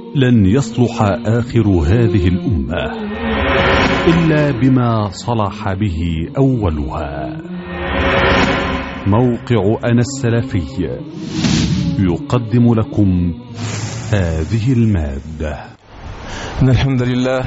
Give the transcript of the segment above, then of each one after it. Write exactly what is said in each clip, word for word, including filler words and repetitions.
لن يصلح آخر هذه الأمة إلا بما صلح به أولها. موقع أنا السلفي يقدم لكم هذه المادة. إن الحمد لله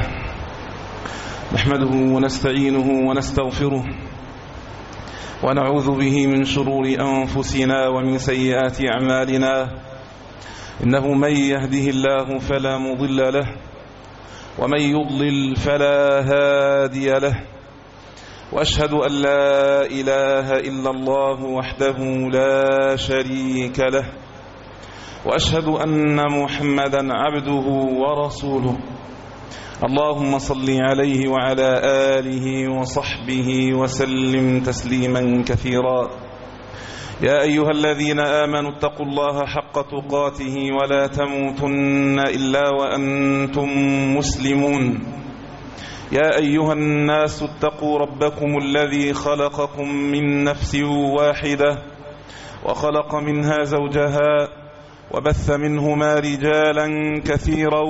نحمده ونستعينه ونستغفره ونعوذ به من شرور أنفسنا ومن سيئات أعمالنا. إنه من يهده الله فلا مضل له ومن يضلل فلا هادي له، وأشهد أن لا إله إلا الله وحده لا شريك له، وأشهد أن محمدا عبده ورسوله. اللهم صل عليه وعلى آله وصحبه وسلم تسليما كثيرا. يا أيها الذين آمنوا اتقوا الله حق تقاته ولا تموتن إلا وأنتم مسلمون. يا أيها الناس اتقوا ربكم الذي خلقكم من نفس واحدة وخلق منها زوجها وبث منهما رجالا كثيرا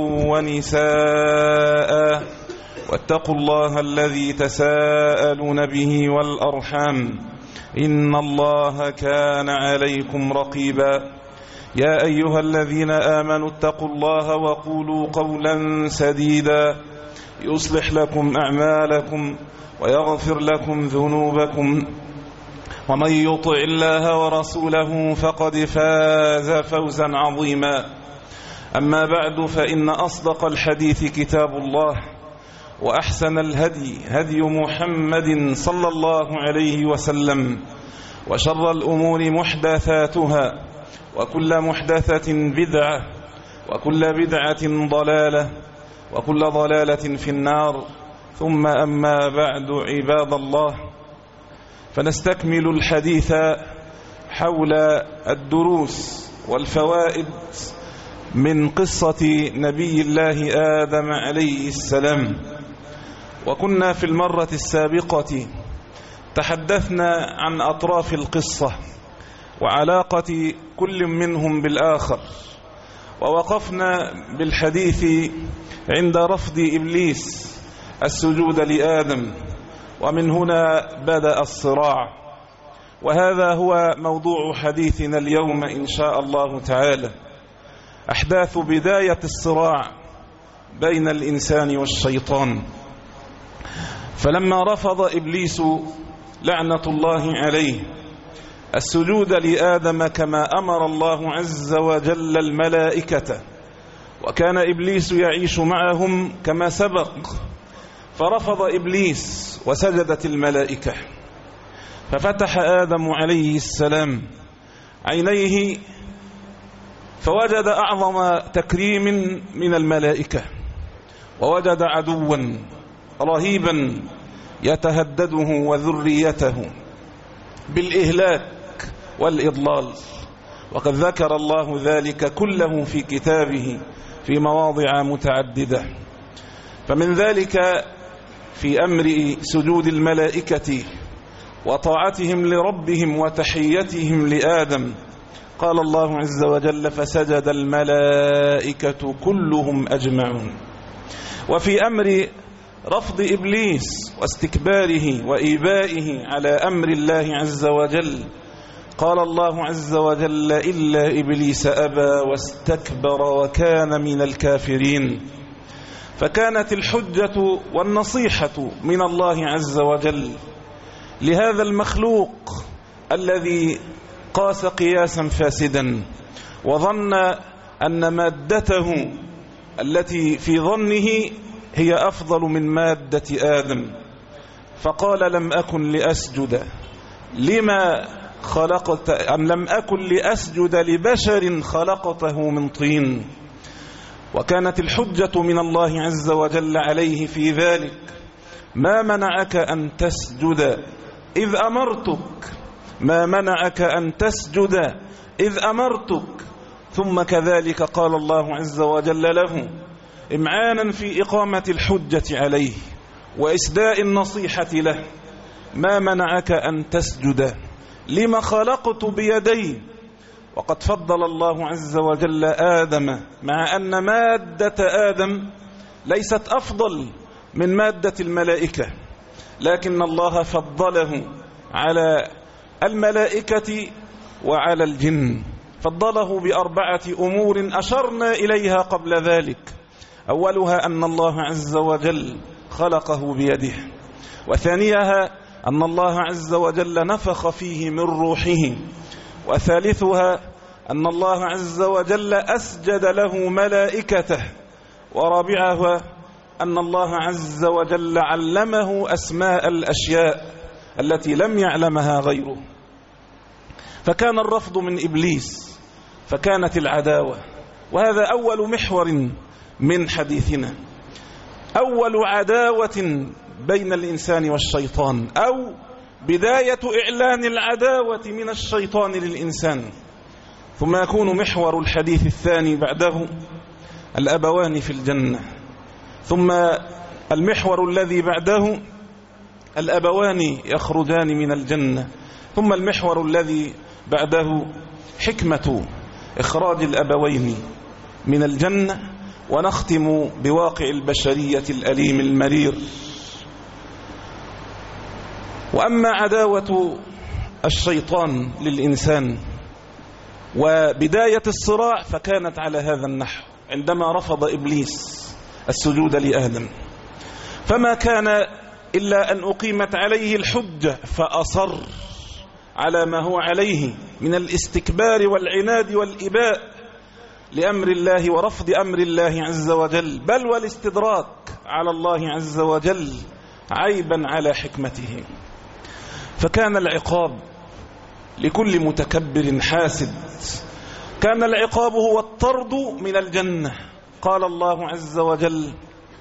ونساء، واتقوا الله الذي تساءلون به والأرحام إن الله كان عليكم رقيبا. يا أيها الذين آمنوا اتقوا الله وقولوا قولا سديدا يصلح لكم أعمالكم ويغفر لكم ذنوبكم، ومن يطع الله ورسوله فقد فاز فوزا عظيما. أما بعد، فإن أصدق الحديث كتاب الله، وأحسن الهدي هدي محمد صلى الله عليه وسلم، وشر الأمور محدثاتها، وكل محدثة بدعة، وكل بدعة ضلالة، وكل ضلالة في النار. ثم أما بعد، عباد الله، فنستكمل الحديث حول الدروس والفوائد من قصة نبي الله آدم عليه السلام. وكنا في المرة السابقة تحدثنا عن أطراف القصة وعلاقة كل منهم بالآخر، ووقفنا بالحديث عند رفض إبليس السجود لآدم، ومن هنا بدأ الصراع. وهذا هو موضوع حديثنا اليوم إن شاء الله تعالى، أحداث بداية الصراع بين الإنسان والشيطان. فلما رفض إبليس لعنة الله عليه السجود لآدم كما أمر الله عز وجل الملائكة، وكان إبليس يعيش معهم كما سبق، فرفض إبليس وسجدت الملائكة، ففتح آدم عليه السلام عينيه فوجد أعظم تكريم من الملائكة، ووجد عدوا رهيبا يتهدده وذريته بالإهلاك والإضلال، وقد ذكر الله ذلك كله في كتابه في مواضع متعددة. فمن ذلك في أمر سجود الملائكة وطاعتهم لربهم وتحيتهم لآدم، قال الله عز وجل: فسجد الملائكة كلهم أجمعون. وفي أمر رفض إبليس واستكباره وإيبائه على أمر الله عز وجل، قال الله عز وجل: إلا إبليس أبى واستكبر وكان من الكافرين. فكانت الحجة والنصيحة من الله عز وجل لهذا المخلوق الذي قاس قياسا فاسدا، وظن أن مادته التي في ظنه هي أفضل من مادة آدم، فقال: لم أكن لأسجد لما خلقت أم لم أكن لأسجد لبشر خلقته من طين. وكانت الحجة من الله عز وجل عليه في ذلك: ما منعك أن تسجد إذ أمرتك، ما منعك أن تسجد إذ أمرتك. ثم كذلك قال الله عز وجل له إمعانا في إقامة الحجة عليه وإسداء النصيحة له: ما منعك أن تسجد لما خلقت بيدي وقد فضل الله عز وجل آدم، مع أن مادة آدم ليست أفضل من مادة الملائكة، لكن الله فضله على الملائكة وعلى الجن، فضله بأربعة أمور أشرنا إليها قبل ذلك. أولها أن الله عز وجل خلقه بيده، وثانيها أن الله عز وجل نفخ فيه من روحه، وثالثها أن الله عز وجل أسجد له ملائكته، ورابعها أن الله عز وجل علمه أسماء الأشياء التي لم يعلمها غيره. فكان الرفض من إبليس، فكانت العداوة، وهذا أول محور من حديثنا، أول عداوة بين الإنسان والشيطان، أو بداية إعلان العداوة من الشيطان للإنسان. ثم يكون محور الحديث الثاني بعده الأبوان في الجنة، ثم المحور الذي بعده الأبوان يخرجان من الجنة، ثم المحور الذي بعده حكمة إخراج الأبوين من الجنة، ونختم بواقع البشرية الأليم المرير. وأما عداوة الشيطان للإنسان وبداية الصراع فكانت على هذا النحو عندما رفض إبليس السجود لآدم، فما كان إلا أن أقيمت عليه الحجة فأصر على ما هو عليه من الاستكبار والعناد والإباء لأمر الله ورفض أمر الله عز وجل، بل والاستدراك على الله عز وجل عيبا على حكمته. فكان العقاب لكل متكبر حاسد، كان العقاب هو الطرد من الجنة. قال الله عز وجل: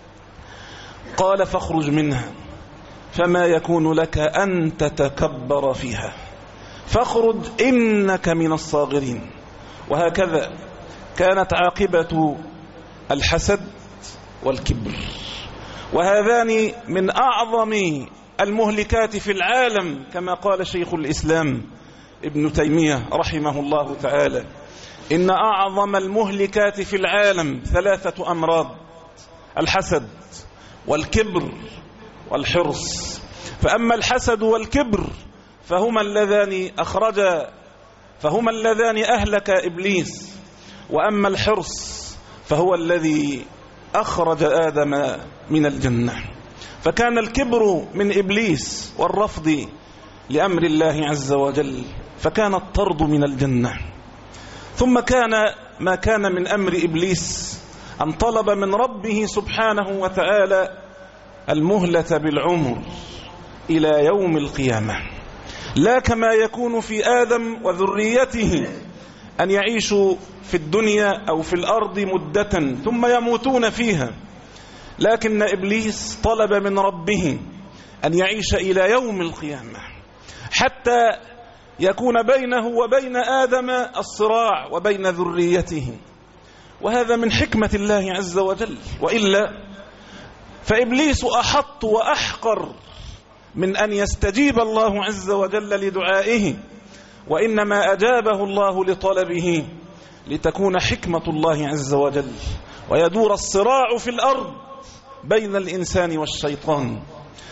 قال فاخرج منها فما يكون لك أن تتكبر فيها فاخرج إنك من الصاغرين. وهكذا كانت عاقبة الحسد والكبر، وهذان من أعظم المهلكات في العالم، كما قال شيخ الإسلام ابن تيمية رحمه الله تعالى: إن أعظم المهلكات في العالم ثلاثة أمراض: الحسد والكبر والحرص. فأما الحسد والكبر فهما اللذان أخرجا فهما اللذان أهلك إبليس، وأما الحرص فهو الذي أخرج آدم من الجنة. فكان الكبر من إبليس والرفض لأمر الله عز وجل، فكان الطرد من الجنة. ثم كان ما كان من أمر إبليس أن طلب من ربه سبحانه وتعالى المهلة بالعمر إلى يوم القيامة، لا كما يكون في آدم وذريته أن يعيشوا في الدنيا أو في الأرض مدة ثم يموتون فيها، لكن إبليس طلب من ربه أن يعيش إلى يوم القيامة حتى يكون بينه وبين آدم الصراع وبين ذريته. وهذا من حكمة الله عز وجل، وإلا فإبليس أحط وأحقر من أن يستجيب الله عز وجل لدعائه، وإنما أجابه الله لطلبه لتكون حكمة الله عز وجل ويدور الصراع في الأرض بين الإنسان والشيطان.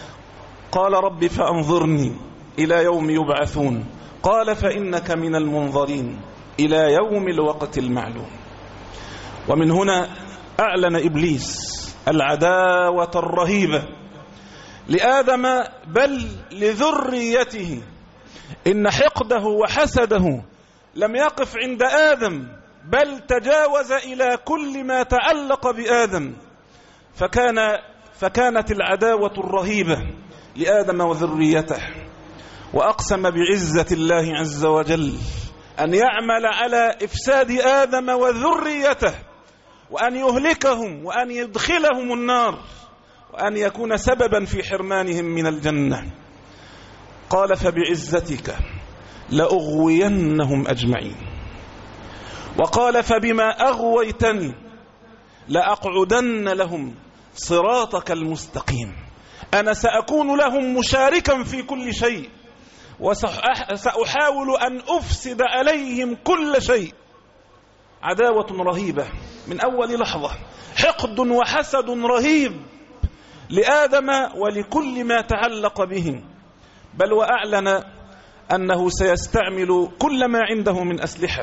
قال: رب فأنظرني إلى يوم يبعثون، قال: فإنك من المنظرين إلى يوم الوقت المعلوم. ومن هنا أعلن إبليس العداوة الرهيبة لآدم بل لذريته. إن حقده وحسده لم يقف عند آدم، بل تجاوز إلى كل ما تعلق بآدم، فكان فكانت العداوة الرهيبة لآدم وذريته. وأقسم بعزة الله عز وجل أن يعمل على إفساد آدم وذريته، وأن يهلكهم، وأن يدخلهم النار، وأن يكون سببا في حرمانهم من الجنة. قال: فبعزتك لأغوينهم أجمعين. وقال: فبما أغويتني لأقعدن لهم صراطك المستقيم. أنا سأكون لهم مشاركا في كل شيء، وسأحاول أن أفسد عليهم كل شيء. عداوة رهيبة من أول لحظة، حقد وحسد رهيب لآدم ولكل ما تعلق بهم، بل وأعلن أنه سيستعمل كل ما عنده من أسلحة،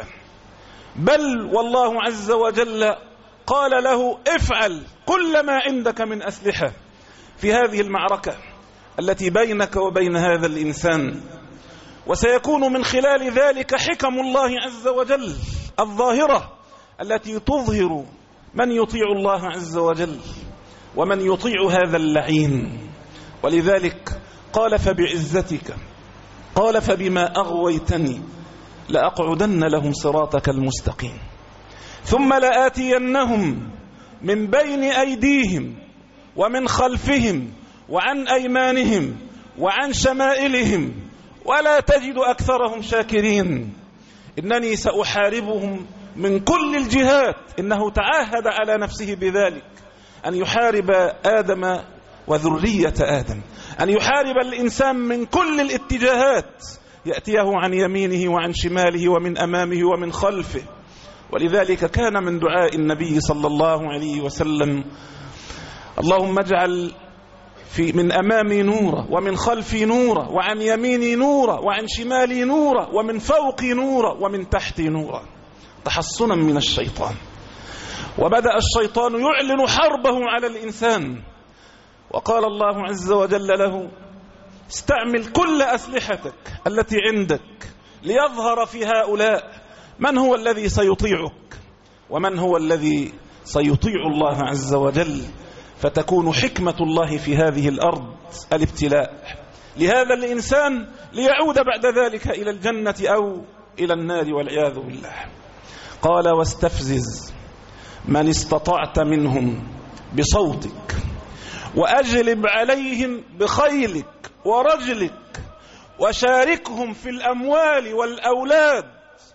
بل والله عز وجل قال له افعل كل ما عندك من أسلحة في هذه المعركة التي بينك وبين هذا الإنسان. وسيكون من خلال ذلك حكم الله عز وجل الظاهرة التي تظهر من يطيع الله عز وجل ومن يطيع هذا اللعين. ولذلك قال فبعزتك، قال فبما أغويتني لأقعدن لهم صراطك المستقيم ثم لآتينهم من بين أيديهم ومن خلفهم وعن أيمانهم وعن شمائلهم ولا تجد أكثرهم شاكرين. إنني سأحاربهم من كل الجهات. إنه تعاهد على نفسه بذلك، أن يحارب آدم وذرية آدم، أن يحارب الإنسان من كل الاتجاهات، يأتيه عن يمينه وعن شماله ومن أمامه ومن خلفه. ولذلك كان من دعاء النبي صلى الله عليه وسلم اللهم اجعل في من أمامي نورا ومن خلفي نورا وعن يميني نورا وعن شمالي نورا ومن فوقي نورا ومن تحتي نورا، تحصنا من الشيطان. وبدأ الشيطان يعلن حربه على الإنسان، وقال الله عز وجل له استعمل كل أسلحتك التي عندك ليظهر في هؤلاء من هو الذي سيطيعك ومن هو الذي سيطيع الله عز وجل، فتكون حكمة الله في هذه الأرض الابتلاء لهذا الإنسان ليعود بعد ذلك إلى الجنة أو إلى النار والعياذ بالله. قال واستفزز من استطعت منهم بصوتك وأجلب عليهم بخيلك ورجلك وشاركهم في الأموال والأولاد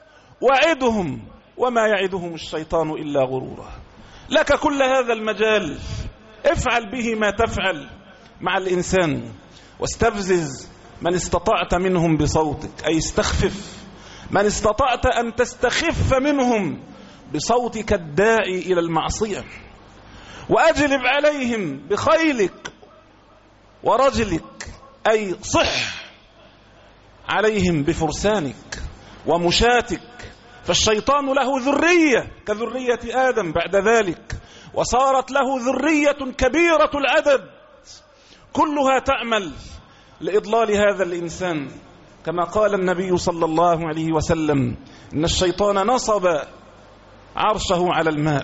وعدهم وما يعدهم الشيطان إلا غرورا. لك كل هذا المجال، افعل به ما تفعل مع الإنسان. واستفزز من استطعت منهم بصوتك، أي استخفف من استطعت أن تستخف منهم بصوتك الداعي إلى المعصية. وأجلب عليهم بخيلك ورجلك، أي صح عليهم بفرسانك ومشاتك. فالشيطان له ذرية كذرية آدم بعد ذلك، وصارت له ذرية كبيرة العدد كلها تعمل لإضلال هذا الإنسان، كما قال النبي صلى الله عليه وسلم إن الشيطان نصب عرشه على الماء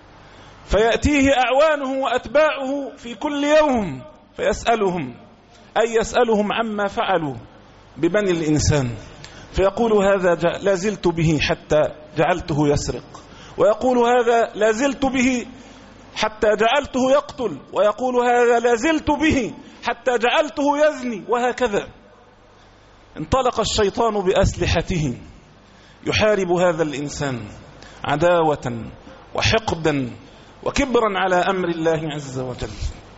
فيأتيه أعوانه وأتباعه في كل يوم فيسألهم، أي يسألهم عما فعلوا ببني الإنسان، فيقول هذا لازلت به حتى جعلته يسرق، ويقول هذا لازلت به حتى جعلته يقتل، ويقول هذا لازلت به حتى جعلته يزني، وهكذا. انطلق الشيطان بأسلحته يحارب هذا الإنسان عداوة وحقدا وكبرا على أمر الله عز وجل.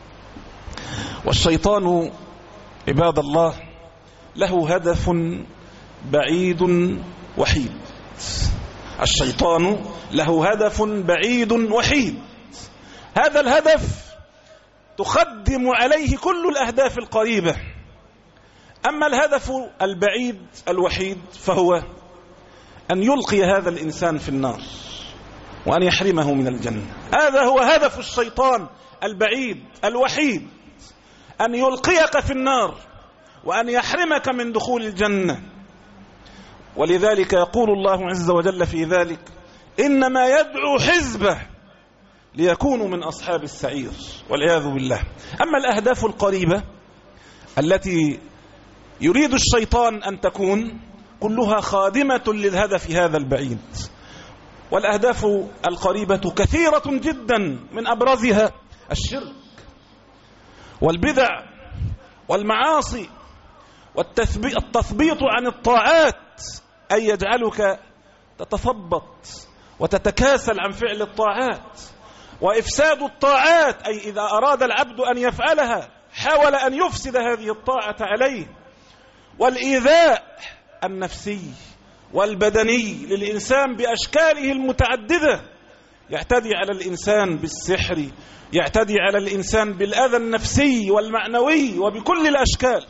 والشيطان عباد الله له هدف بعيد وحيد. الشيطان له هدف بعيد وحيد، هذا الهدف تخدم عليه كل الأهداف القريبة. أما الهدف البعيد الوحيد فهو أن يلقي هذا الإنسان في النار وأن يحرمه من الجنة. هذا هو هدف الشيطان البعيد الوحيد، أن يلقيك في النار وأن يحرمك من دخول الجنة. ولذلك يقول الله عز وجل في ذلك إنما يدعو حزبه ليكونوا من أصحاب السعير والعياذ بالله. أما الأهداف القريبة التي يريد الشيطان أن تكون كلها خادمة للهدف هذا البعيد. والأهداف القريبة كثيرة جدا، من أبرزها الشرك والبدع والمعاصي والتثبيط عن الطاعات، أي يجعلك تتثبط وتتكاسل عن فعل الطاعات، وإفساد الطاعات، أي إذا أراد العبد أن يفعلها حاول أن يفسد هذه الطاعة عليه، والإيذاء النفسي والبدني للإنسان بأشكاله المتعددة. يعتدي على الإنسان بالسحر، يعتدي على الإنسان بالأذى النفسي والمعنوي وبكل الأشكال.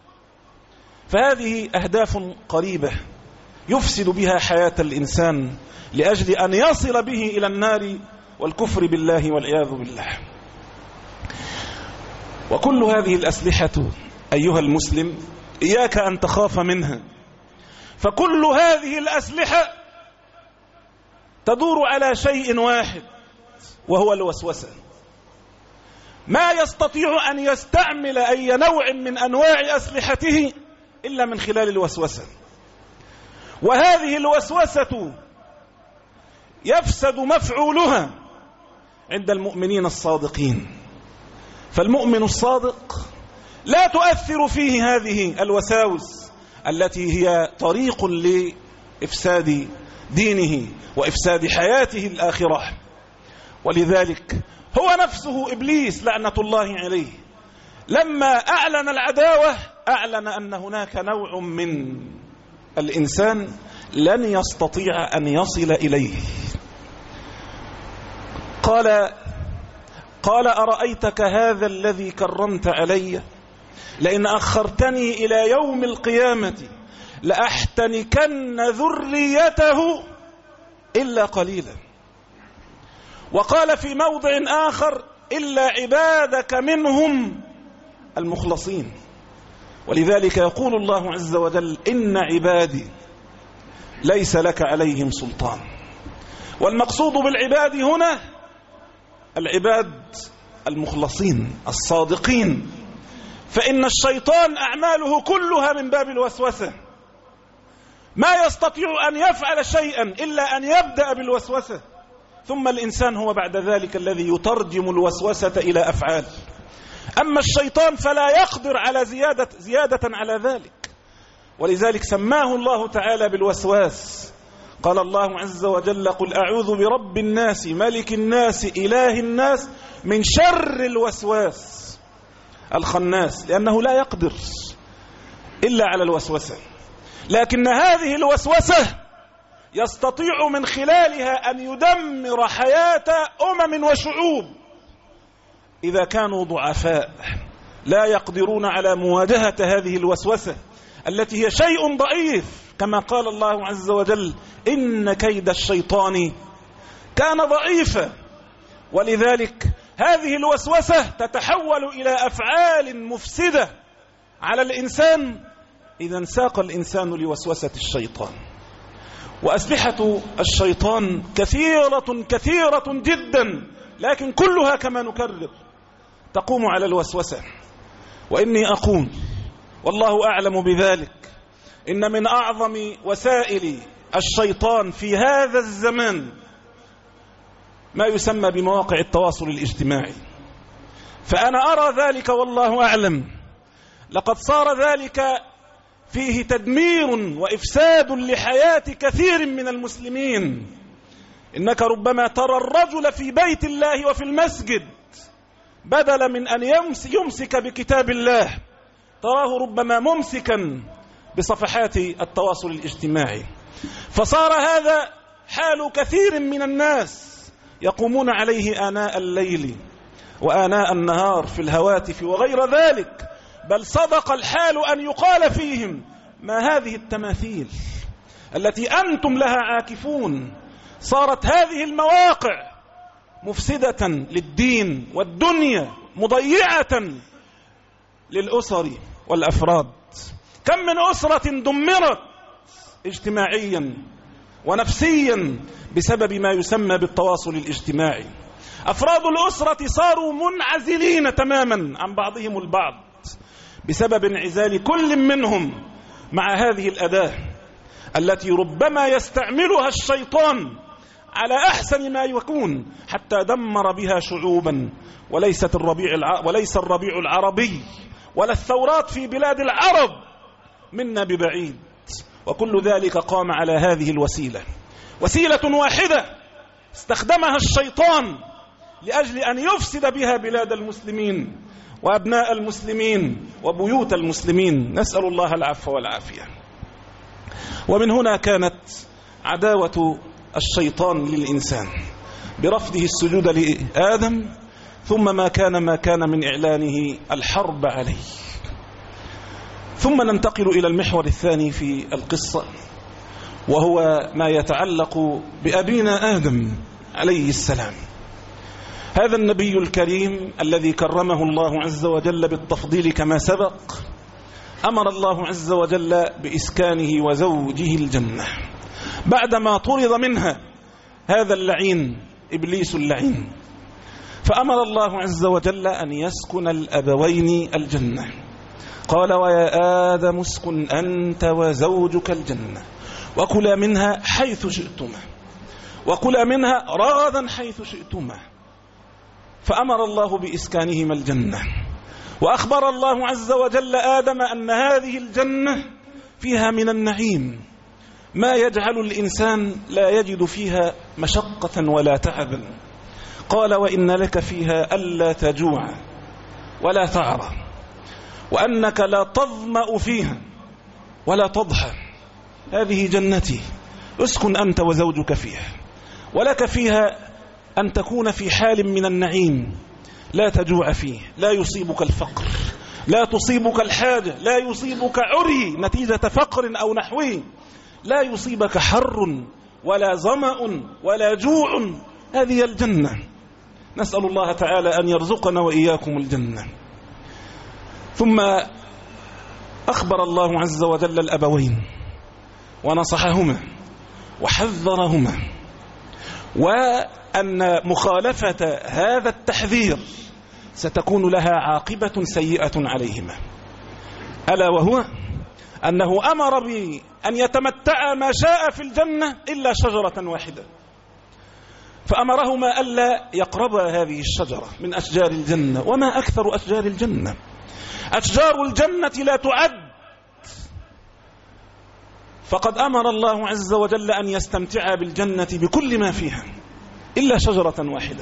فهذه أهداف قريبة يفسد بها حياة الإنسان لأجل أن يصل به إلى النار والكفر بالله والعياذ بالله. وكل هذه الأسلحة أيها المسلم إياك أن تخاف منها، فكل هذه الأسلحة تدور على شيء واحد وهو الوسوسة. ما يستطيع أن يستعمل أي نوع من أنواع أسلحته إلا من خلال الوسوسة. وهذه الوسوسة يفسد مفعولها عند المؤمنين الصادقين. فالمؤمن الصادق لا تؤثر فيه هذه الوساوس التي هي طريق لإفساد دينه وإفساد حياته الآخرة. ولذلك هو نفسه إبليس لعنة الله عليه لما أعلن العداوة أعلن أن هناك نوع من الإنسان لن يستطيع أن يصل إليه. قال قال أرأيتك هذا الذي كرمت علي لئن أخرتني إلى يوم القيامة لأحتنكن ذريته إلا قليلا. وقال في موضع آخر إلا عبادك منهم المخلصين. ولذلك يقول الله عز وجل إن عبادي ليس لك عليهم سلطان. والمقصود بالعباد هنا العباد المخلصين الصادقين، فإن الشيطان أعماله كلها من باب الوسوسة. ما يستطيع أن يفعل شيئا إلا أن يبدأ بالوسوسة، ثم الإنسان هو بعد ذلك الذي يترجم الوسوسة إلى أفعال. أما الشيطان فلا يقدر على زيادة, زيادة على ذلك. ولذلك سماه الله تعالى بالوسواس. قال الله عز وجل قل أعوذ برب الناس ملك الناس إله الناس من شر الوسواس الخناس، لأنه لا يقدر إلا على الوسوسة. لكن هذه الوسوسة يستطيع من خلالها أن يدمر حياة أمم وشعوب إذا كانوا ضعفاء لا يقدرون على مواجهة هذه الوسوسة التي هي شيء ضعيف، كما قال الله عز وجل إن كيد الشيطان كان ضعيفا. ولذلك هذه الوسوسة تتحول إلى أفعال مفسدة على الإنسان إذا انساق الإنسان لوسوسة الشيطان. وأسلحة الشيطان كثيرة كثيرة جدا، لكن كلها كما نكرر تقوم على الوسوسة. وإني أقول والله أعلم بذلك إن من أعظم وسائل الشيطان في هذا الزمان ما يسمى بمواقع التواصل الاجتماعي. فأنا أرى ذلك والله أعلم لقد صار ذلك فيه تدمير وإفساد لحياة كثير من المسلمين. إنك ربما ترى الرجل في بيت الله وفي المسجد بدل من أن يمسك بكتاب الله تراه ربما ممسكا بصفحات التواصل الاجتماعي. فصار هذا حال كثير من الناس يقومون عليه آناء الليل وآناء النهار في الهواتف وغير ذلك. بل صدق الحال أن يقال فيهم ما هذه التماثيل التي أنتم لها عاكفون. صارت هذه المواقع مفسدة للدين والدنيا مضيعة للأسر والأفراد. كم من أسرة دمرت اجتماعيا ونفسيا بسبب ما يسمى بالتواصل الاجتماعي. أفراد الأسرة صاروا منعزلين تماما عن بعضهم البعض بسبب انعزال كل منهم مع هذه الأداة التي ربما يستعملها الشيطان على أحسن ما يكون حتى دمر بها شعوبا. وليست الربيع الع... وليس الربيع العربي ولا الثورات في بلاد العرب منا ببعيد، وكل ذلك قام على هذه الوسيلة، وسيلة واحدة استخدمها الشيطان لأجل أن يفسد بها بلاد المسلمين وأبناء المسلمين وبيوت المسلمين، نسأل الله العفو والعافية. ومن هنا كانت عداوة الشيطان للإنسان برفضه السجود لآدم، ثم ما كان ما كان من إعلانه الحرب عليه. ثم ننتقل إلى المحور الثاني في القصة، وهو ما يتعلق بأبينا آدم عليه السلام، هذا النبي الكريم الذي كرمه الله عز وجل بالتفضيل كما سبق. أمر الله عز وجل بإسكانه وزوجه الجنة بعدما طرد منها هذا اللعين إبليس اللعين، فأمر الله عز وجل أن يسكن الأبوين الجنة. قال: ويا آدم اسكن أنت وزوجك الجنة وكلا منها حيث شئتما وكلا منها رغدا حيث شئتما. فأمر الله بإسكانهما الجنة، وأخبر الله عز وجل آدم أن هذه الجنة فيها من النعيم ما يجعل الإنسان لا يجد فيها مشقة ولا تعبا. قال: وإن لك فيها ألا تجوع ولا تعرى، وأنك لا تظمأ فيها ولا تضحى. هذه جنتي، اسكن أنت وزوجك فيها، ولك فيها أن تكون في حال من النعيم لا تجوع فيه، لا يصيبك الفقر، لا تصيبك الحاجة، لا يصيبك عري نتيجة فقر أو نحوه، لا يصيبك حر ولا ظمأ ولا جوع. هذه الجنة، نسأل الله تعالى أن يرزقنا وإياكم الجنة. ثم أخبر الله عز وجل الأبوين ونصحهما وحذرهما، وأن مخالفة هذا التحذير ستكون لها عاقبة سيئة عليهما، ألا وهو أنه أمر بأن يتمتع ما شاء في الجنة إلا شجرة واحدة، فأمرهما ألا يقربا هذه الشجرة من أشجار الجنة. وما أكثر أشجار الجنة، أشجار الجنة لا تعد، فقد أمر الله عز وجل أن يستمتع بالجنة بكل ما فيها إلا شجرة واحدة.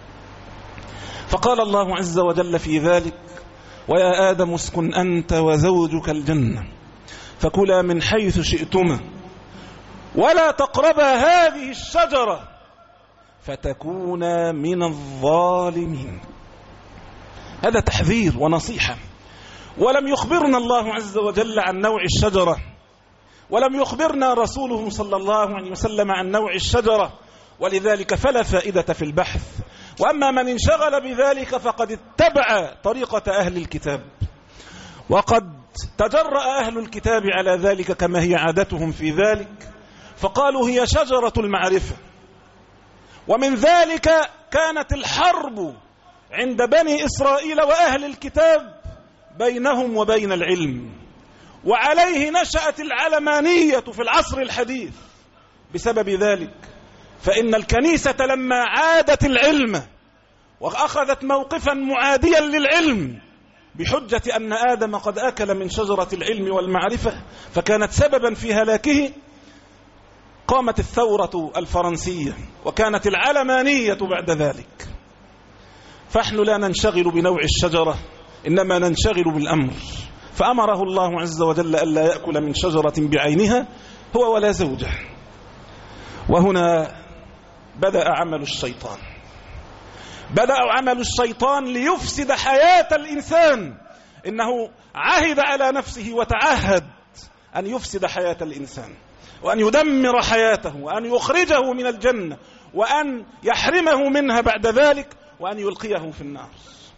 فقال الله عز وجل في ذلك: ويا آدم اسكن أنت وزوجك الجنة فكلا من حيث شئتما ولا تقربا هذه الشجرة فتكونا من الظالمين. هذا تحذير ونصيحة. ولم يخبرنا الله عز وجل عن نوع الشجرة، ولم يخبرنا رسوله صلى الله عليه وسلم عن نوع الشجرة، ولذلك فلا فائدة في البحث. وأما من انشغل بذلك فقد اتبع طريقة أهل الكتاب، وقد تجرأ أهل الكتاب على ذلك كما هي عادتهم في ذلك، فقالوا هي شجرة المعرفة. ومن ذلك كانت الحرب عند بني إسرائيل وأهل الكتاب بينهم وبين العلم، وعليه نشأت العلمانية في العصر الحديث بسبب ذلك. فإن الكنيسة لما عادت العلم وأخذت موقفا معاديا للعلم بحجة أن آدم قد أكل من شجرة العلم والمعرفة فكانت سببا في هلاكه، قامت الثورة الفرنسية وكانت العلمانية بعد ذلك. فنحن لا ننشغل بنوع الشجرة، إنما ننشغل بالأمر. فأمره الله عز وجل ألا يأكل من شجرة بعينها هو ولا زوجه. وهنا بدأ عمل الشيطان، بدأ عمل الشيطان ليفسد حياة الإنسان. إنه عهد على نفسه وتعهد أن يفسد حياة الإنسان، وأن يدمر حياته، وأن يخرجه من الجنة، وأن يحرمه منها بعد ذلك، وأن يلقيه في النار.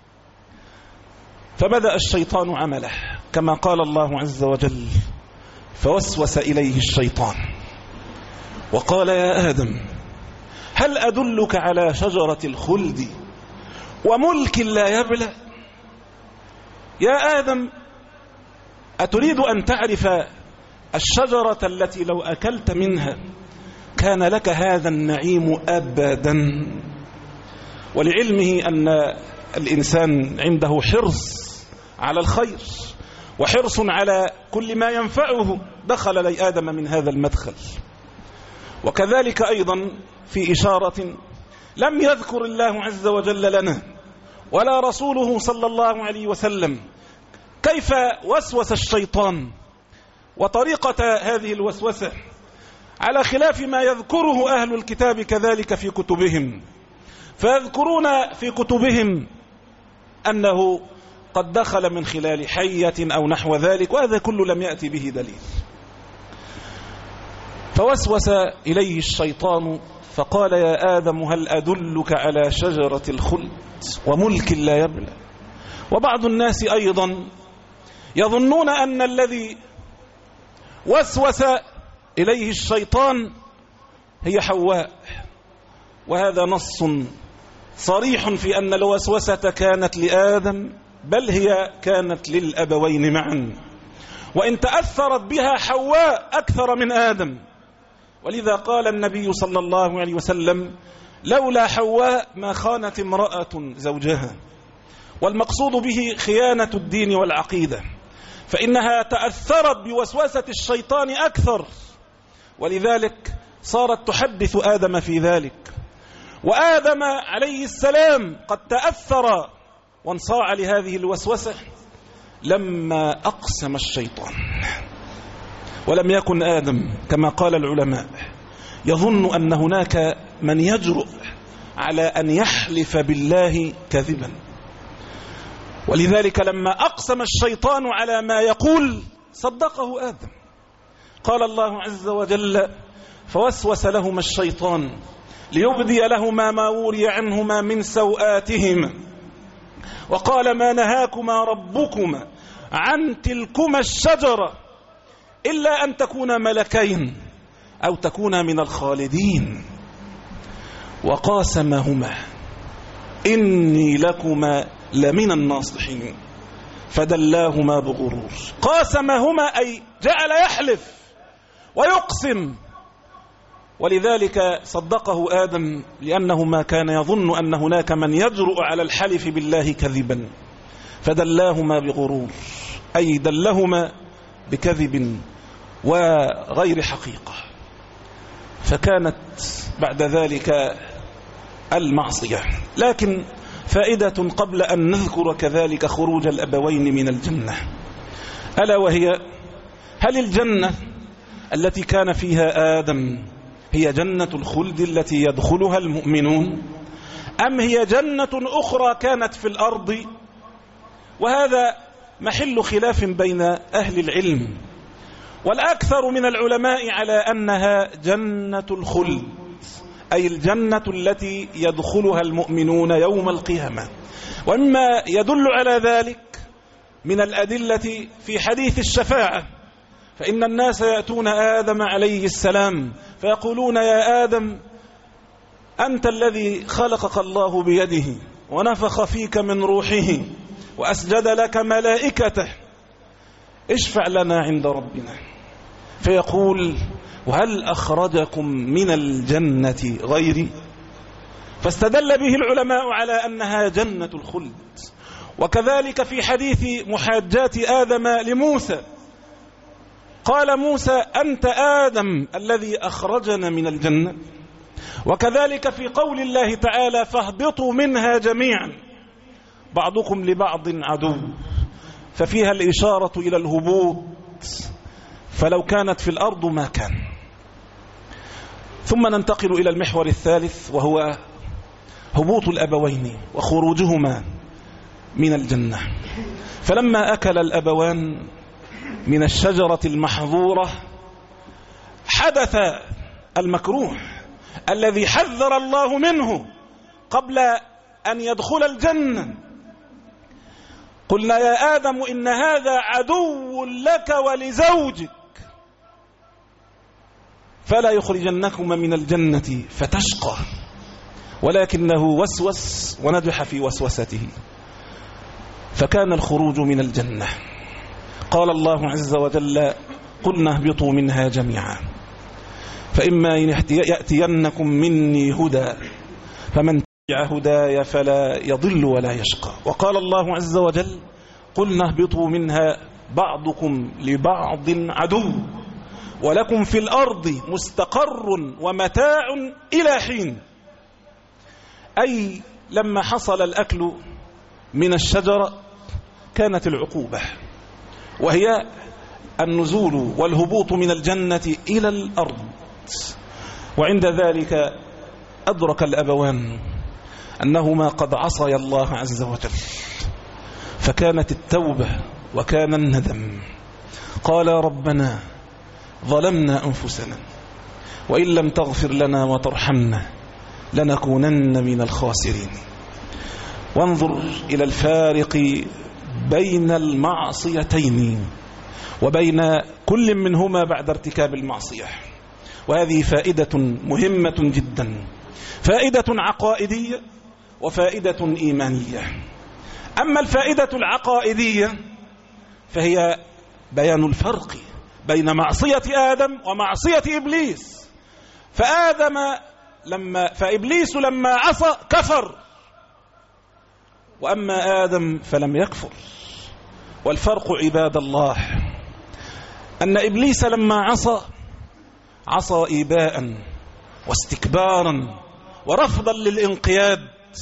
فبدأ الشيطان عمله كما قال الله عز وجل: فوسوس إليه الشيطان وقال: يا آدم هل أدلك على شجرة الخلد وملك لا يبلى؟ يا آدم أتريد أن تعرف الشجرة التي لو أكلت منها كان لك هذا النعيم أبدا؟ ولعلمه أن الإنسان عنده حرص على الخير وحرص على كل ما ينفعه، دخل لي آدم من هذا المدخل. وكذلك أيضا في إشارة لم يذكر الله عز وجل لنا ولا رسوله صلى الله عليه وسلم كيف وسوس الشيطان وطريقة هذه الوسوسة، على خلاف ما يذكره أهل الكتاب كذلك في كتبهم، فيذكرون في كتبهم أنه قد دخل من خلال حية أو نحو ذلك، وهذا كله لم يأتي به دليل. فوسوس إليه الشيطان فقال: يا آدم هل أدلك على شجرة الخلد وملك لا يبلى. وبعض الناس أيضا يظنون أن الذي وسوس إليه الشيطان هي حواء، وهذا نص صريح في أن الوسوسة كانت لآدم، بل هي كانت للأبوين معا، وإن تأثرت بها حواء أكثر من آدم. ولذا قال النبي صلى الله عليه وسلم: لولا حواء ما خانت امرأة زوجها. والمقصود به خيانة الدين والعقيدة، فإنها تأثرت بوسوسة الشيطان أكثر، ولذلك صارت تحدث آدم في ذلك. وآدم عليه السلام قد تأثر وانصاع لهذه الوسوسة لما أقسم الشيطان. ولم يكن آدم كما قال العلماء يظن أن هناك من يجرؤ على أن يحلف بالله كذبا، ولذلك لما أقسم الشيطان على ما يقول صدقه آدم. قال الله عز وجل: فوسوس لهما الشيطان ليبدي لهما ما وري عنهما من سوآتهما وقال ما نهاكما ربكما عن تلكما الشجرة إلا أن تكونا ملكين أو تكونا من الخالدين وقاسمهما إني لكما لمن الناصحين فدلاهما بغرور. قاسمهما أي جعل يحلف ويقسم، ولذلك صدقه آدم لأنه ما كان يظن أن هناك من يجرؤ على الحلف بالله كذبا، فدلاهما بغرور أي دلهما بكذب وغير حقيقة. فكانت بعد ذلك المعصية. لكن فائدة قبل أن نذكر كذلك خروج الأبوين من الجنة، ألا وهي: هل الجنة التي كان فيها آدم هي جنة الخلد التي يدخلها المؤمنون، أم هي جنة أخرى كانت في الأرض؟ وهذا محل خلاف بين أهل العلم، والأكثر من العلماء على أنها جنة الخلد، أي الجنة التي يدخلها المؤمنون يوم القيامة. ومما يدل على ذلك من الأدلة في حديث الشفاعة، فإن الناس يأتون آدم عليه السلام فيقولون: يا آدم أنت الذي خلقك الله بيده ونفخ فيك من روحه وأسجد لك ملائكته، اشفع لنا عند ربنا. فيقول: وهل أخرجكم من الجنة غيري؟ فاستدل به العلماء على أنها جنة الخلد. وكذلك في حديث محاجات آدم لموسى قال موسى: أنت آدم الذي أخرجنا من الجنة. وكذلك في قول الله تعالى: فاهبطوا منها جميعا بعضكم لبعض عدو، ففيها الإشارة إلى الهبوط، فلو كانت في الأرض ما كان. ثم ننتقل إلى المحور الثالث، وهو هبوط الأبوين وخروجهما من الجنة. فلما أكل الأبوان من الشجرة المحظورة حدث المكروه الذي حذر الله منه قبل أن يدخل الجنة. قلنا: يا آدم إن هذا عدو لك ولزوجك فلا يخرجنكما من الجنة فتشقى. ولكنه وسوس ونجح في وسوسته فكان الخروج من الجنة. قال الله عز وجل: قلنا اهبطوا منها جميعا فإما يأتينكم مني هدى فمن تبع هداي فلا يضل ولا يشقى. وقال الله عز وجل: قلنا اهبطوا منها بعضكم لبعض عدو ولكم في الأرض مستقر ومتاع إلى حين. أي لما حصل الأكل من الشجرة كانت العقوبة، وهي النزول والهبوط من الجنة إلى الأرض. وعند ذلك أدرك الأبوان أنهما قد عصيا الله عز وجل، فكانت التوبة وكان الندم. قال ربنا ظلمنا أنفسنا وإن لم تغفر لنا وترحمنا لنكونن من الخاسرين. وانظر إلى الفارق بين المعصيتين وبين كل منهما بعد ارتكاب المعصية، وهذه فائدة مهمة جدا، فائدة عقائدية وفائدة إيمانية. أما الفائدة العقائدية فهي بيان الفرق بين معصية آدم ومعصية إبليس. فآدم لما فإبليس لما عصى كفر، وأما آدم فلم يكفر. والفرق عباد الله أن إبليس لما عصى عصى إيباء واستكبارا ورفضا للإنقياد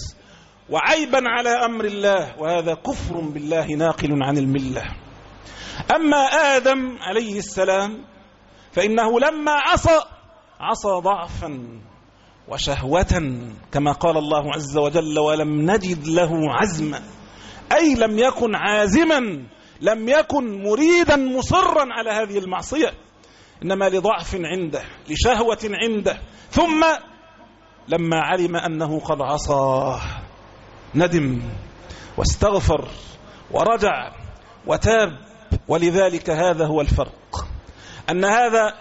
وعيبا على أمر الله، وهذا كفر بالله ناقل عن الملة. أما آدم عليه السلام فإنه لما عصى عصى ضعفا وشهوة، كما قال الله عز وجل ولم نجد له عزما، أي لم يكن عازما، لم يكن مريدا مصرا على هذه المعصية، إنما لضعف عنده، لشهوة عنده. ثم لما علم أنه قد عصى ندم واستغفر ورجع وتاب. ولذلك هذا هو الفرق، أن هذا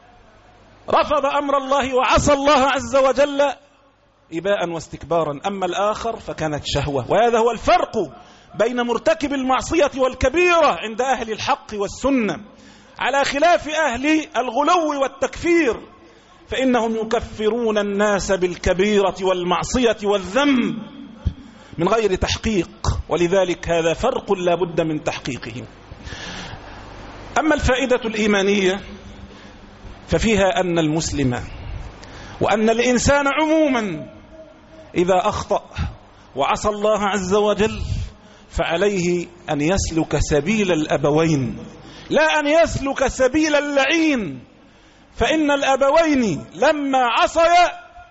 رفض أمر الله وعصى الله عز وجل إباء واستكبارا، أما الآخر فكانت شهوة. وهذا هو الفرق بين مرتكب المعصية والكبيرة عند أهل الحق والسنة، على خلاف أهل الغلو والتكفير، فإنهم يكفرون الناس بالكبيرة والمعصية والذنب من غير تحقيق، ولذلك هذا فرق لا بد من تحقيقه. أما الفائدة الإيمانية ففيها أن المسلم وأن الإنسان عموما إذا أخطأ وعصى الله عز وجل فعليه أن يسلك سبيل الأبوين، لا أن يسلك سبيل اللعين، فإن الأبوين لما عصيا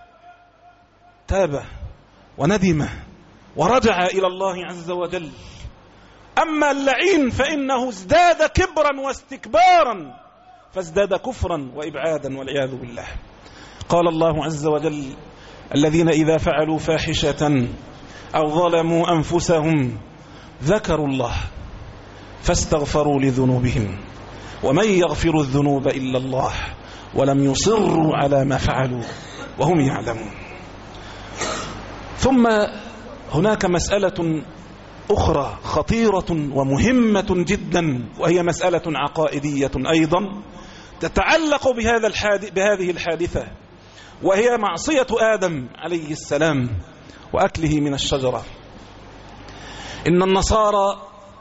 تاب وندم ورجع إلى الله عز وجل. أما اللعين فإنه ازداد كبرا واستكبارا، فازداد كفرا وإبعادا والعياذ بالله. قال الله عز وجل الذين إذا فعلوا فاحشة أو ظلموا أنفسهم ذكروا الله فاستغفروا لذنوبهم ومن يغفر الذنوب إلا الله ولم يصروا على ما فعلوا وهم يعلمون. ثم هناك مسألة أخرى خطيرة ومهمة جدا، وهي مسألة عقائدية أيضا تتعلق بهذا الحادث بهذه الحادثة، وهي معصية آدم عليه السلام وأكله من الشجرة. إن النصارى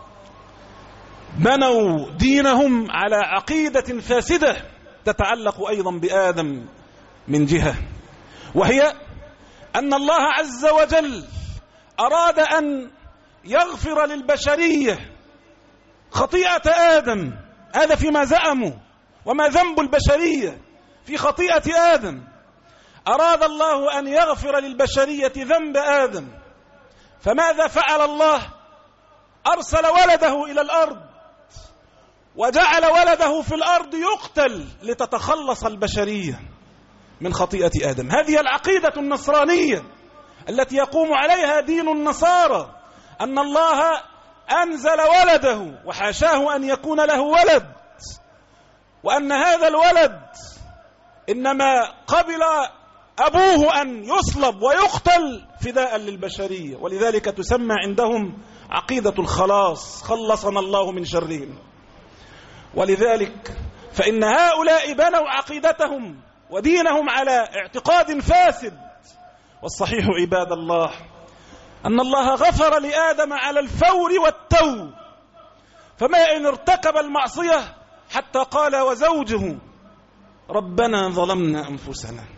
بنوا دينهم على عقيدة فاسدة تتعلق أيضا بآدم من جهة، وهي أن الله عز وجل أراد أن يغفر للبشرية خطيئة آدم، هذا فيما زعموا، وما ذنب البشرية في خطيئة آدم. أراد الله أن يغفر للبشرية ذنب آدم، فماذا فعل الله؟ أرسل ولده إلى الأرض وجعل ولده في الأرض يقتل لتتخلص البشرية من خطيئة آدم. هذه العقيدة النصرانية التي يقوم عليها دين النصارى، أن الله أنزل ولده وحاشاه أن يكون له ولد، وأن هذا الولد إنما قبل أبوه أن يصلب ويقتل فداء للبشرية، ولذلك تسمى عندهم عقيدة الخلاص، خلصنا الله من شرهم. ولذلك فإن هؤلاء بنوا عقيدتهم ودينهم على اعتقاد فاسد. والصحيح عباد الله أن الله غفر لآدم على الفور والتو، فما إن ارتكب المعصية حتى قال وزوجه ربنا ظلمنا أنفسنا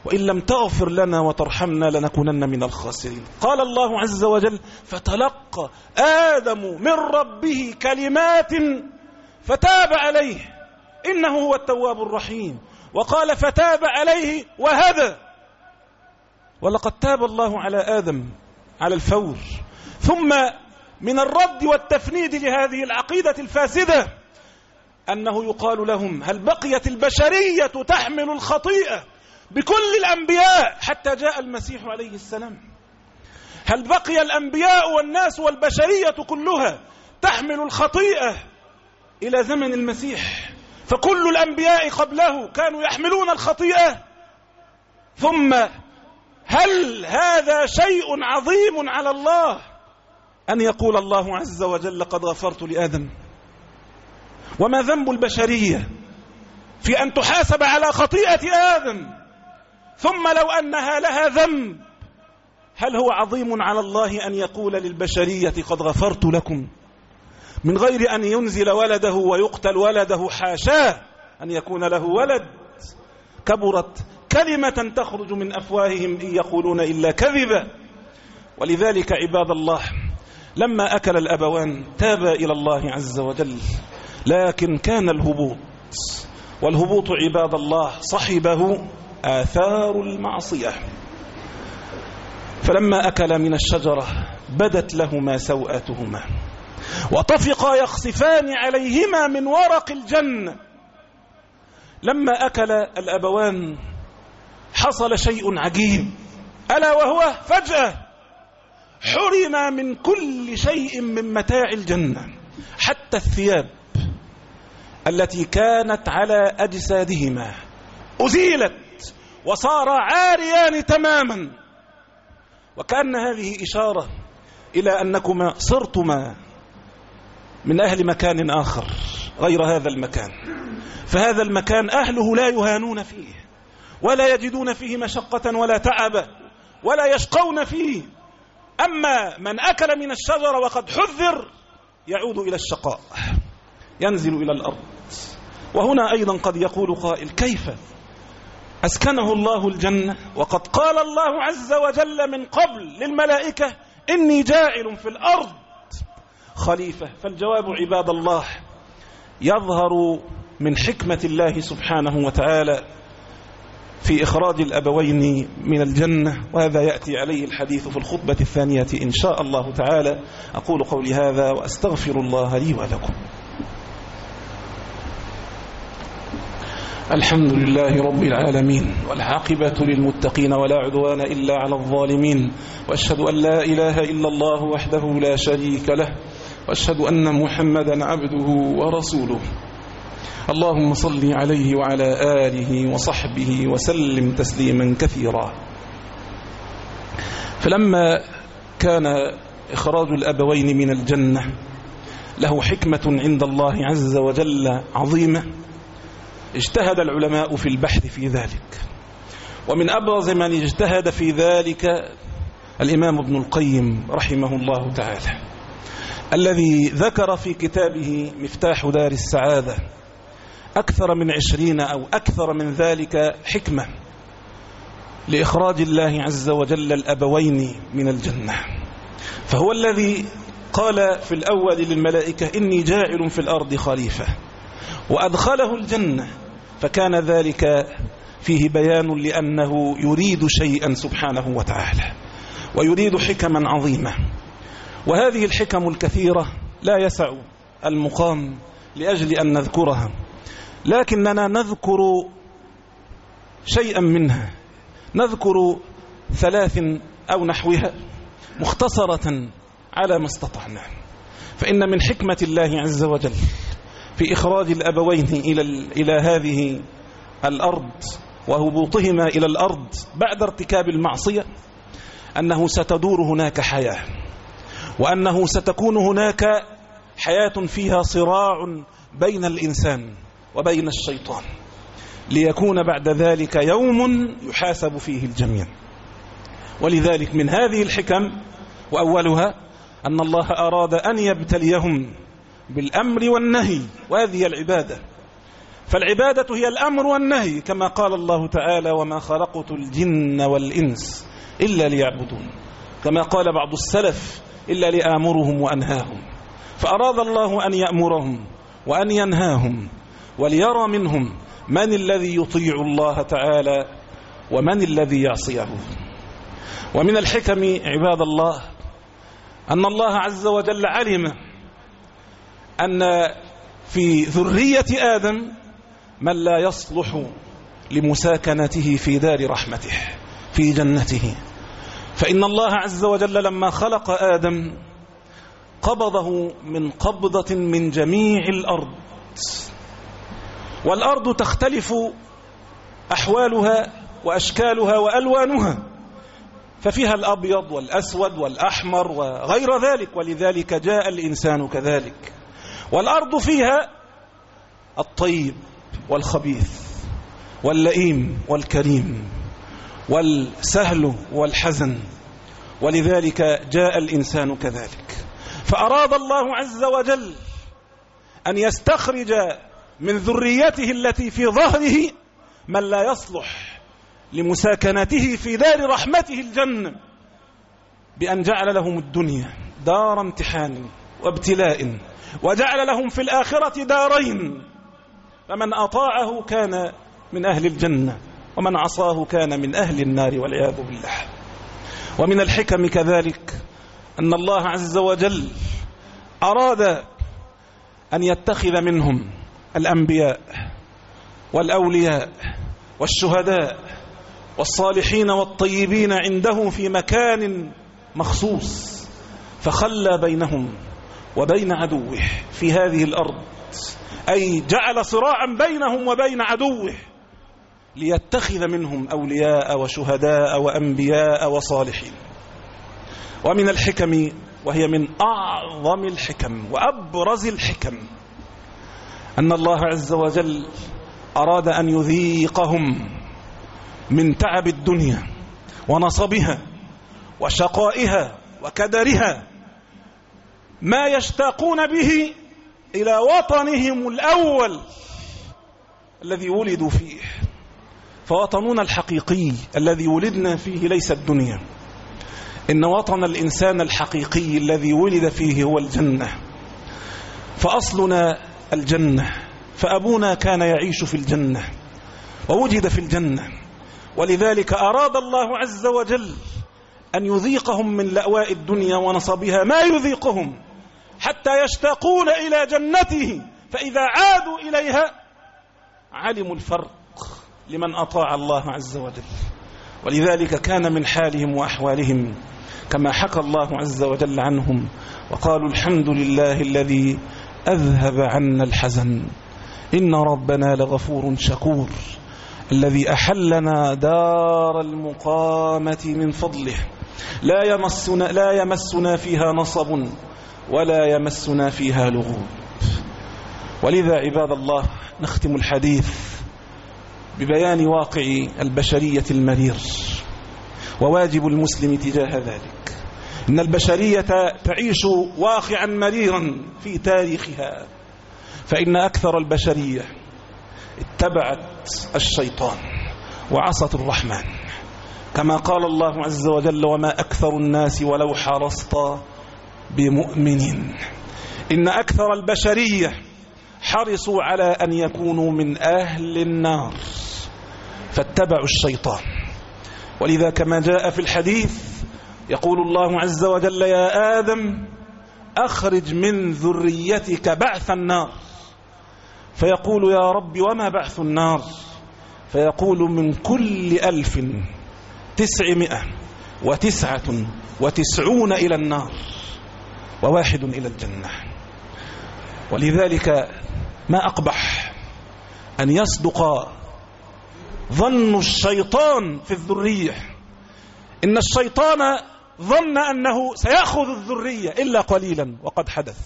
وإن لم تغفر لنا وترحمنا لنكونن من الخاسرين. قال الله عز وجل: فتلقى آدم من ربه كلمات فتاب عليه إنه هو التواب الرحيم. وقال: فتاب عليه وهدى. ولقد تاب الله على آدم على الفور. ثم من الرد والتفنيد لهذه العقيدة الفاسدة أنه يقال لهم: هل بقيت البشرية تحمل الخطيئة بكل الأنبياء حتى جاء المسيح عليه السلام؟ هل بقي الأنبياء والناس والبشرية كلها تحمل الخطيئة إلى زمن المسيح؟ فكل الأنبياء قبله كانوا يحملون الخطيئة. ثم هل هذا شيء عظيم على الله أن يقول الله عز وجل: قد غفرت لآدم؟ وما ذنب البشرية في أن تحاسب على خطيئة آدم؟ ثم لو أنها لها ذنب، هل هو عظيم على الله أن يقول للبشرية: قد غفرت لكم، من غير أن ينزل ولده ويقتل ولده؟ حاشاه أن يكون له ولد. كبرت كلمة تخرج من أفواههم إن يقولون إلا كذبا. ولذلك عباد الله، لما أكل الأبوان تابا إلى الله عز وجل، لكن كان الهبوط، والهبوط عباد الله صحبه آثار المعصية. فلما أكل من الشجرة بدت لهما سوءاتهما وطفقا يخصفان عليهما من ورق الجنة. لما أكل الأبوان حصل شيء عجيب، ألا وهو فجأة حرم من كل شيء من متاع الجنة، حتى الثياب التي كانت على أجسادهما أزيلت وصار عاريان تماما. وكأن هذه إشارة إلى أنكما صرتما من أهل مكان آخر غير هذا المكان، فهذا المكان أهله لا يهانون فيه ولا يجدون فيه مشقة ولا تعب ولا يشقون فيه. أما من أكل من الشجرة وقد حذر يعود إلى الشقاء، ينزل إلى الأرض. وهنا أيضا قد يقول قائل: كيف أسكنه الله الجنة وقد قال الله عز وجل من قبل للملائكة: إني جاعل في الأرض خليفة؟ فالجواب عباد الله يظهر من حكمة الله سبحانه وتعالى في إخراج الأبوين من الجنة، وهذا يأتي عليه الحديث في الخطبة الثانية إن شاء الله تعالى. أقول قولي هذا وأستغفر الله لي ولكم. الحمد لله رب العالمين، والعاقبة للمتقين ولا عدوان إلا على الظالمين، وأشهد أن لا إله إلا الله وحده لا شريك له، وأشهد أن محمدا عبده ورسوله. اللهم صل عليه وعلى آله وصحبه وسلم تسليما كثيرا. فلما كان إخراج الأبوين من الجنة له حكمة عند الله عز وجل عظيمة، اجتهد العلماء في البحث في ذلك. ومن أبرز من اجتهد في ذلك الإمام ابن القيم رحمه الله تعالى، الذي ذكر في كتابه مفتاح دار السعادة أكثر من عشرين أو أكثر من ذلك حكمة لإخراج الله عز وجل الأبوين من الجنة. فهو الذي قال في الأول للملائكة: إني جاعل في الأرض خليفة، وأدخله الجنة، فكان ذلك فيه بيان لأنه يريد شيئا سبحانه وتعالى، ويريد حكما عظيمة. وهذه الحكم الكثيرة لا يسع المقام لأجل أن نذكرها، لكننا نذكر شيئا منها، نذكر ثلاث أو نحوها مختصرة على ما استطعنا. فإن من حكمة الله عز وجل في إخراج الأبوين إلى إلى هذه الأرض وهبوطهما إلى الأرض بعد ارتكاب المعصية أنه ستدور هناك حياة، وأنه ستكون هناك حياة فيها صراع بين الإنسان وبين الشيطان، ليكون بعد ذلك يوم يحاسب فيه الجميع. ولذلك من هذه الحكم وأولها أن الله أراد أن يبتليهم بالأمر والنهي، وهذه العبادة، فالعبادة هي الأمر والنهي، كما قال الله تعالى: وما خلقت الجن والإنس إلا ليعبدون، كما قال بعض السلف: إلا لآمرهم وأنهاهم. فأراد الله أن يأمرهم وأن ينهاهم وليرى منهم من الذي يطيع الله تعالى ومن الذي يعصيه. ومن الحكم عباد الله أن الله عز وجل علم أن في ذرية آدم من لا يصلح لمساكنته في دار رحمته في جنته. فإن الله عز وجل لما خلق آدم قبضه من قبضة من جميع الأرض، والأرض تختلف أحوالها وأشكالها وألوانها، ففيها الأبيض والأسود والأحمر وغير ذلك، ولذلك جاء الإنسان كذلك. والأرض فيها الطيب والخبيث واللئيم والكريم والسهل والحزن، ولذلك جاء الإنسان كذلك. فأراد الله عز وجل أن يستخرج من ذريته التي في ظهره من لا يصلح لمساكنته في دار رحمته الجنة، بأن جعل لهم الدنيا دار امتحان وابتلاء، وجعل لهم في الآخرة دارين، فمن أطاعه كان من أهل الجنة ومن عصاه كان من أهل النار والعياذ بالله. ومن الحكم كذلك أن الله عز وجل أراد أن يتخذ منهم الأنبياء والأولياء والشهداء والصالحين والطيبين عنده في مكان مخصوص، فخلى بينهم وبين عدوه في هذه الأرض، أي جعل صراعا بينهم وبين عدوه ليتخذ منهم أولياء وشهداء وأنبياء وصالحين. ومن الحكم، وهي من أعظم الحكم وأبرز الحكم، أن الله عز وجل أراد أن يذيقهم من تعب الدنيا ونصبها وشقائها وكدرها ما يشتاقون به إلى وطنهم الأول الذي ولدوا فيه. فوطننا الحقيقي الذي ولدنا فيه ليس الدنيا، إن وطن الإنسان الحقيقي الذي ولد فيه هو الجنة. فأصلنا الجنة، فأبونا كان يعيش في الجنة ووجد في الجنة، ولذلك أراد الله عز وجل أن يذيقهم من لأواء الدنيا ونصبها ما يذيقهم حتى يشتاقون إلى جنته، فإذا عادوا إليها علموا الفرق لمن أطاع الله عز وجل. ولذلك كان من حالهم وأحوالهم كما حكى الله عز وجل عنهم: وقالوا الحمد لله الذي أذهب عنا الحزن إن ربنا لغفور شكور الذي أحلنا دار المقامة من فضله لا يمسنا, لا يمسنا فيها نصب ولا يمسنا فيها لغوب. ولذا عباد الله نختم الحديث ببيان واقع البشرية المرير وواجب المسلم تجاه ذلك. إن البشرية تعيش واقعا مريرا في تاريخها، فإن أكثر البشرية اتبعت الشيطان وعصت الرحمن، كما قال الله عز وجل: وما أكثر الناس ولو حرصت بمؤمنين. إن أكثر البشرية حرصوا على أن يكونوا من أهل النار فاتبعوا الشيطان. ولذا كما جاء في الحديث يقول الله عز وجل: يا آدم أخرج من ذريتك بعث النار، فيقول: يا رب وما بعث النار؟ فيقول: من كل ألف تسعمائة وتسعة وتسعون إلى النار وواحد إلى الجنة. ولذلك ما أقبح أن يصدق ظن الشيطان في الذرية. إن الشيطان ظن أنه سيأخذ الذرية إلا قليلا، وقد حدث.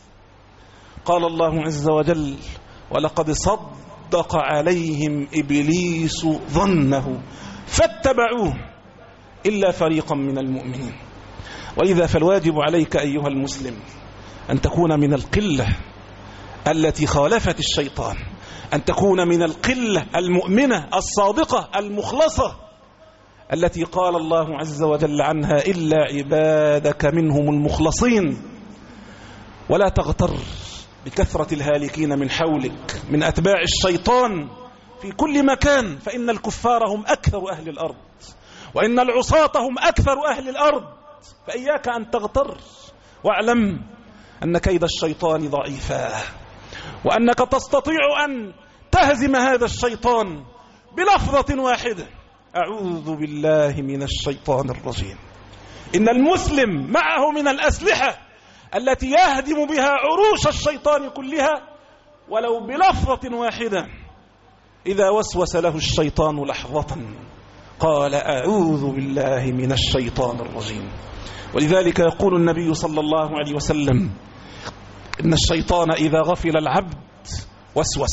قال الله عز وجل: ولقد صدق عليهم إبليس ظنه فاتبعوه إلا فريقا من المؤمنين. وإذا فالواجب عليك أيها المسلم أن تكون من القلة التي خالفت الشيطان، أن تكون من القلة المؤمنة الصادقة المخلصة التي قال الله عز وجل عنها إلا عبادك منهم المخلصين. ولا تغتر بكثرة الهالكين من حولك من أتباع الشيطان في كل مكان، فإن الكفار هم أكثر أهل الأرض، وإن العصاة هم أكثر أهل الأرض، فإياك أن تغتر، واعلم أن كيد الشيطان ضعيفا، وأنك تستطيع أن تهزم هذا الشيطان بلفظة واحدة: أعوذ بالله من الشيطان الرجيم. إن المسلم معه من الأسلحة التي يهدم بها عروش الشيطان كلها ولو بلفظة واحدة. إذا وسوس له الشيطان لحظة قال: أعوذ بالله من الشيطان الرجيم. ولذلك يقول النبي صلى الله عليه وسلم: إن الشيطان إذا غفل العبد وسوس،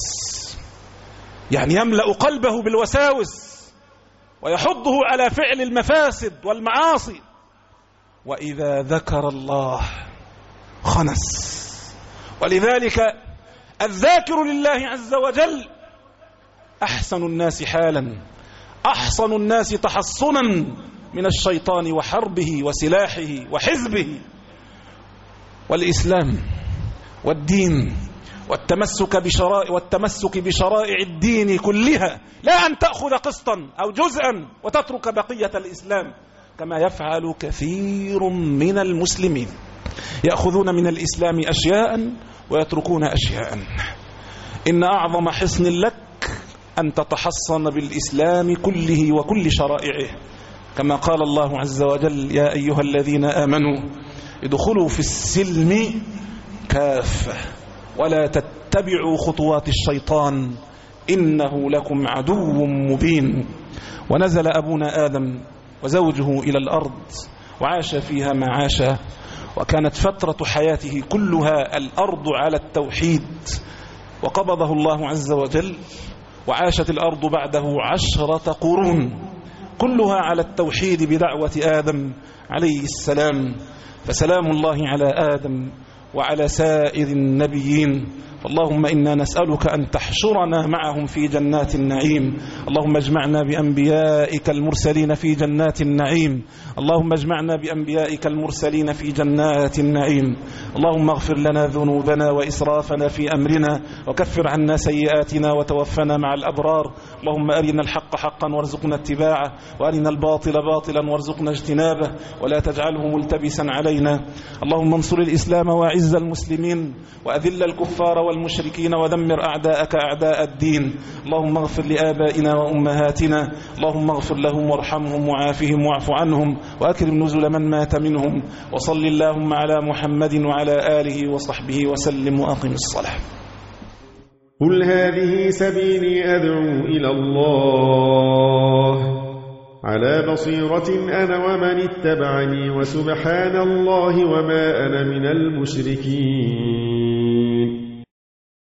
يعني يملأ قلبه بالوساوس ويحضه على فعل المفاسد والمعاصي، وإذا ذكر الله خنس. ولذلك الذاكر لله عز وجل أحسن الناس حالا، أحسن الناس تحصنا من الشيطان وحربه وسلاحه وحزبه. والإسلام والدين والتمسك بشرائع والتمسك بشرائع الدين كلها، لا أن تأخذ قسطا أو جزءا وتترك بقية الإسلام كما يفعل كثير من المسلمين، يأخذون من الإسلام أشياء ويتركون أشياء. إن أعظم حصن لك أن تتحصن بالإسلام كله وكل شرائعه، كما قال الله عز وجل: يا أيها الذين آمنوا ادخلوا في السلم كافة ولا تتبعوا خطوات الشيطان إنه لكم عدو مبين. ونزل أبونا آدم وزوجه إلى الأرض وعاش فيها ما عاش، وكانت فترة حياته كلها الأرض على التوحيد، وقبضه الله عز وجل وعاشت الأرض بعده عشرة قرون كلها على التوحيد بدعوة آدم عليه السلام. فسلام الله على آدم وعلى سائر النبيين. اللهم إنا نسألك أن تحشرنا معهم في جنات النعيم. اللهم اجمعنا بأنبيائك المرسلين في جنات النعيم. اللهم اجمعنا بأنبيائك المرسلين في جنات النعيم. اللهم اغفر لنا ذنوبنا وإسرافنا في أمرنا، وكفر عنا سيئاتنا، وتوفنا مع الأبرار. اللهم أرنا الحق حقا وارزقنا اتباعه، وأرنا الباطل باطلا وارزقنا اجتنابه، ولا تجعله ملتبسا علينا. اللهم انصر الإسلام وأعز المسلمين، وأذل الكفار والمشركين، ودمر أعداءك أعداء الدين. اللهم اغفر لآبائنا وأمهاتنا، اللهم اغفر لهم وارحمهم وعافهم واعف عنهم، وأكرم نزل من مات منهم. وصل اللهم على محمد وعلى آله وصحبه وسلم، وأقم الصلاة. قل هذه سبيلي أدعو إلى الله على بصيرة أنا ومن اتبعني، وسبحان الله وما أنا من المشركين.